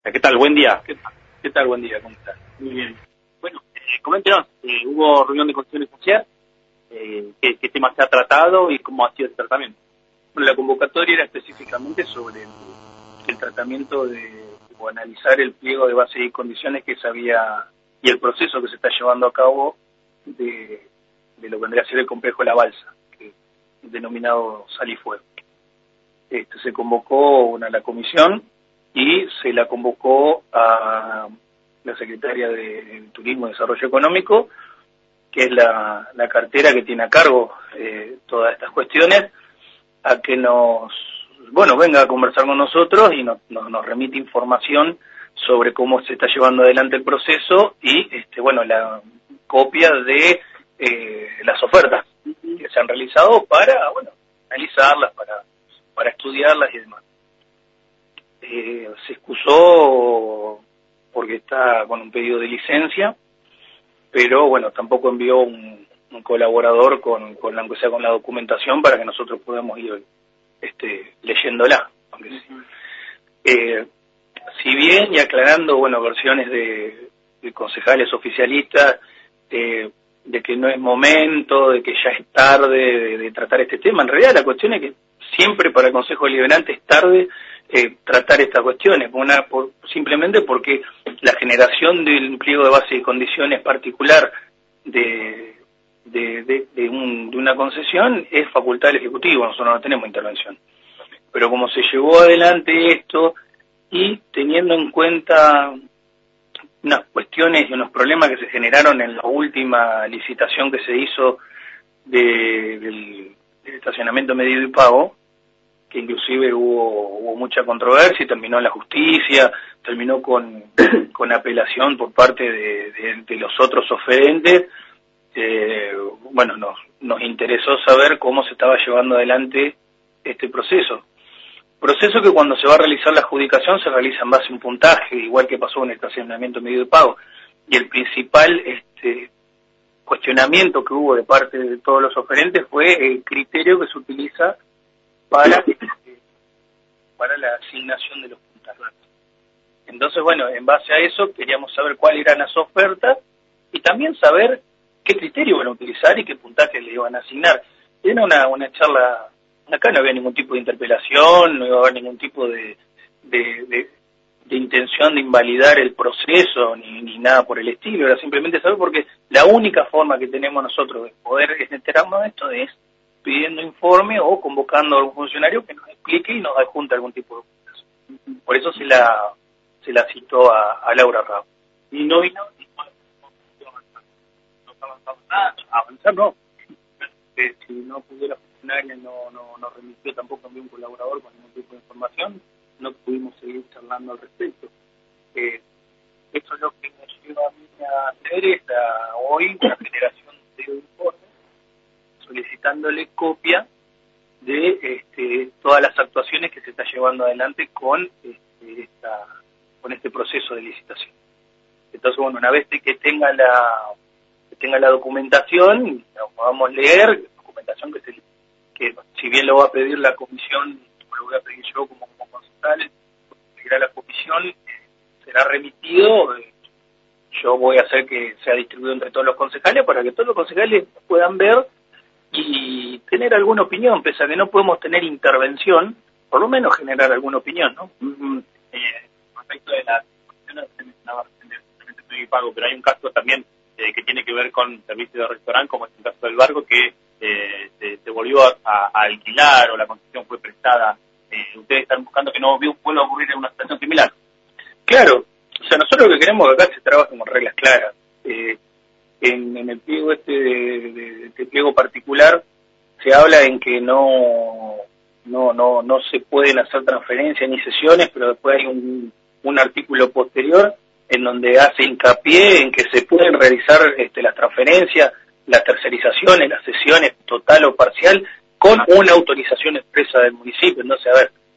¿Qué tal? Buen día. ¿Qué tal? Buen día, ¿cómo estás? Muy bien. Bueno, coméntenos, hubo reunión de condiciones ayer, ¿qué tema se ha tratado y cómo ha sido el tratamiento? Bueno, la convocatoria era específicamente sobre el tratamiento o analizar el pliego de bases y condiciones que se había, y el proceso que se está llevando a cabo de lo que vendría a ser el complejo de la balsa, que es denominado Sal y Fuego. Se convocó a la comisión y se la convocó a la secretaria de Turismo y Desarrollo Económico, que es la cartera que tiene a cargo todas estas cuestiones, a que venga a conversar con nosotros y nos remite información sobre cómo se está llevando adelante el proceso y la copia de las ofertas que se han realizado para analizarlas, para estudiarlas y demás. Se excusó porque está con un pedido de licencia, pero tampoco envió un colaborador aunque sea con la documentación para que nosotros podamos ir leyéndola. Si bien, y aclarando versiones de concejales oficialistas de que no es momento, de que ya es tarde de tratar este tema, en realidad la cuestión es que siempre para el Consejo Deliberante es tarde tratar estas cuestiones, simplemente porque la generación del pliego de bases y condiciones particular de una concesión es facultad del Ejecutivo, nosotros no tenemos intervención. Pero como se llevó adelante esto y teniendo en cuenta unas cuestiones y unos problemas que se generaron en la última licitación que se hizo del estacionamiento medido y pago, que inclusive hubo mucha controversia y terminó en la justicia, terminó con apelación por parte de los otros oferentes. Nos interesó saber cómo se estaba llevando adelante este proceso. Proceso que cuando se va a realizar la adjudicación se realiza en base a un puntaje, igual que pasó en el estacionamiento medido de pago. Y el principal cuestionamiento que hubo de parte de todos los oferentes fue el criterio que se utiliza para la asignación de los puntajes. Entonces, en base a eso queríamos saber cuáles eran las ofertas y también saber qué criterio van a utilizar y qué puntaje le iban a asignar. Era una charla, acá no había ningún tipo de interpelación, no iba a haber ningún tipo de intención de invalidar el proceso ni nada por el estilo, era simplemente saber, porque la única forma que tenemos nosotros de poder enterarnos de esto es pidiendo informe o convocando a algún funcionario que nos explique y nos adjunte algún tipo de documentación. Por eso se la citó a Laura Rao. Y no vino no está avanzando nada, avanzar no. Si no pudiera funcionaria, no remitió, tampoco envió un colaborador con ningún tipo de información, no pudimos seguir charlando al respecto. Eso es lo que me lleva a mí a hacer hoy una generación de informes solicitándole copia de todas las actuaciones que se está llevando adelante con este proceso de licitación. Entonces, una vez que tenga la documentación, la podamos leer, documentación que si bien lo va a pedir la comisión, lo voy a pedir yo como concejal, pedirá la comisión, será remitido, yo voy a hacer que sea distribuido entre todos los concejales para que todos los concejales puedan ver y tener alguna opinión, pese a que no podemos tener intervención, por lo menos generar alguna opinión, ¿no? Respecto de la cuestión que mencionaba recientemente y pago, pero hay un caso también que tiene que ver con servicios de restaurante, como es el caso del barco, que se volvió a alquilar o la concesión fue prestada. Ustedes están buscando que no vuelva a ocurrir en una situación similar. Claro, nosotros lo que queremos es que acá se trabaje con reglas claras. En el pliego de pliego particular se habla en que no se pueden hacer transferencias ni sesiones, pero después hay un artículo posterior en donde hace hincapié en que se pueden realizar las transferencias, las tercerizaciones, las sesiones total o parcial con una autorización expresa del municipio. Entonces,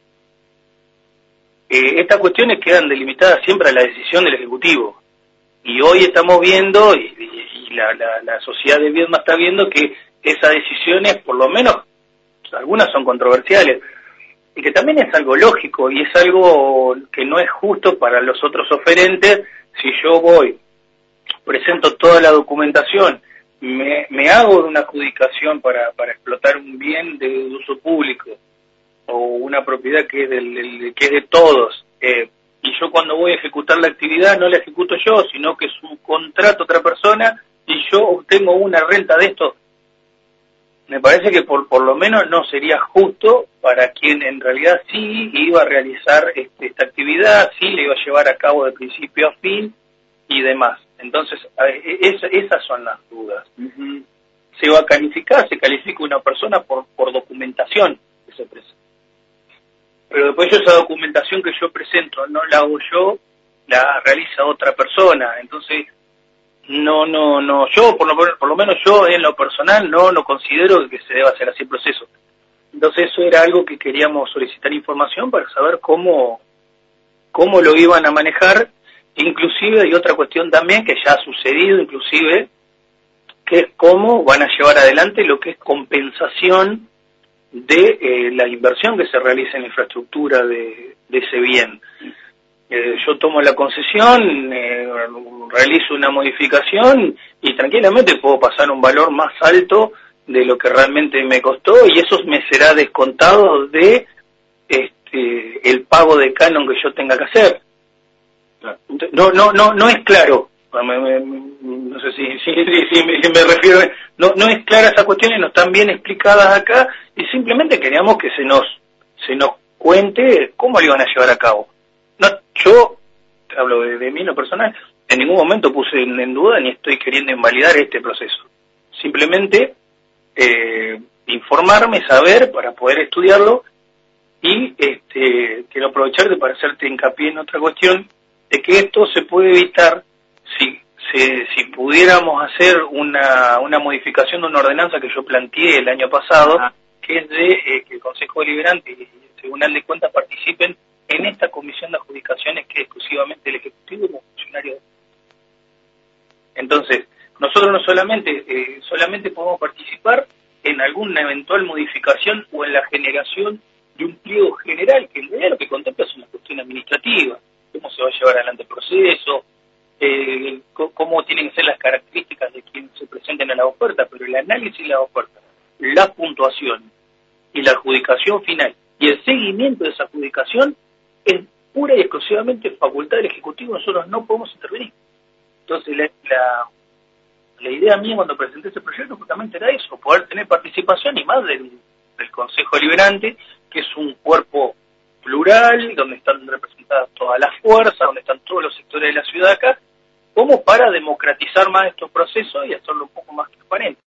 estas cuestiones quedan delimitadas siempre a la decisión del Ejecutivo. Y hoy estamos viendo, y la sociedad de Viedma está viendo que esas decisiones, por lo menos, algunas son controversiales. y que también es algo lógico y es algo que no es justo para los otros oferentes. Si yo voy, presento toda la documentación, me hago de una adjudicación para explotar un bien de uso público o una propiedad que es, que es de todos, y yo cuando voy a ejecutar la actividad no la ejecuto yo, sino que es un contrato a otra persona y yo obtengo una renta de esto, me parece que por lo menos no sería justo para quien en realidad sí iba a realizar esta actividad, sí la iba a llevar a cabo de principio a fin y demás. Entonces, esas son las dudas. Uh-huh. Se va a calificar, se califica una persona por documentación que se presenta. Pero después esa documentación que yo presento no la hago yo, la realiza otra persona. Entonces, no, yo por lo menos yo en lo personal no considero que se deba hacer así el proceso. Entonces eso era algo que queríamos solicitar información para saber cómo lo iban a manejar. Inclusive hay otra cuestión también que ya ha sucedido, inclusive, que es cómo van a llevar adelante lo que es compensación de la inversión que se realiza en la infraestructura de ese bien. Yo tomo la concesión, realizo una modificación y tranquilamente puedo pasar un valor más alto de lo que realmente me costó y eso me será descontado de el pago de canon que yo tenga que hacer. No es claro, no sé si me refiero, no es clara esa cuestión y no están bien explicadas acá y simplemente queríamos que se nos cuente cómo lo iban a llevar a cabo. No, yo hablo de mí en lo personal, en ningún momento puse en duda ni estoy queriendo invalidar este proceso. Simplemente informarme, saber para poder estudiarlo y quiero aprovecharte para hacerte hincapié en otra cuestión de que esto se puede evitar si pudiéramos hacer una modificación de una ordenanza que yo planteé el año pasado, que es de que el Consejo Deliberante y el Tribunal de Cuentas participen en esta comisión de adjudicaciones que es exclusivamente el Ejecutivo y los funcionarios. Entonces, nosotros no solamente podemos participar en alguna eventual modificación o en la generación de un pliego general, que en realidad lo que contempla es una cuestión administrativa, cómo se va a llevar adelante el proceso, cómo tienen que ser las características de quienes se presenten a la oferta, pero el análisis de la oferta, la puntuación y la adjudicación final y el seguimiento de esa adjudicación es pura y exclusivamente facultad del Ejecutivo, nosotros no podemos intervenir. Entonces la idea mía cuando presenté ese proyecto justamente era eso, poder tener participación y más del Consejo Deliberante, que es un cuerpo plural, donde están representadas todas las fuerzas, donde están todos los sectores de la ciudad acá, como para democratizar más estos procesos y hacerlo un poco más transparente.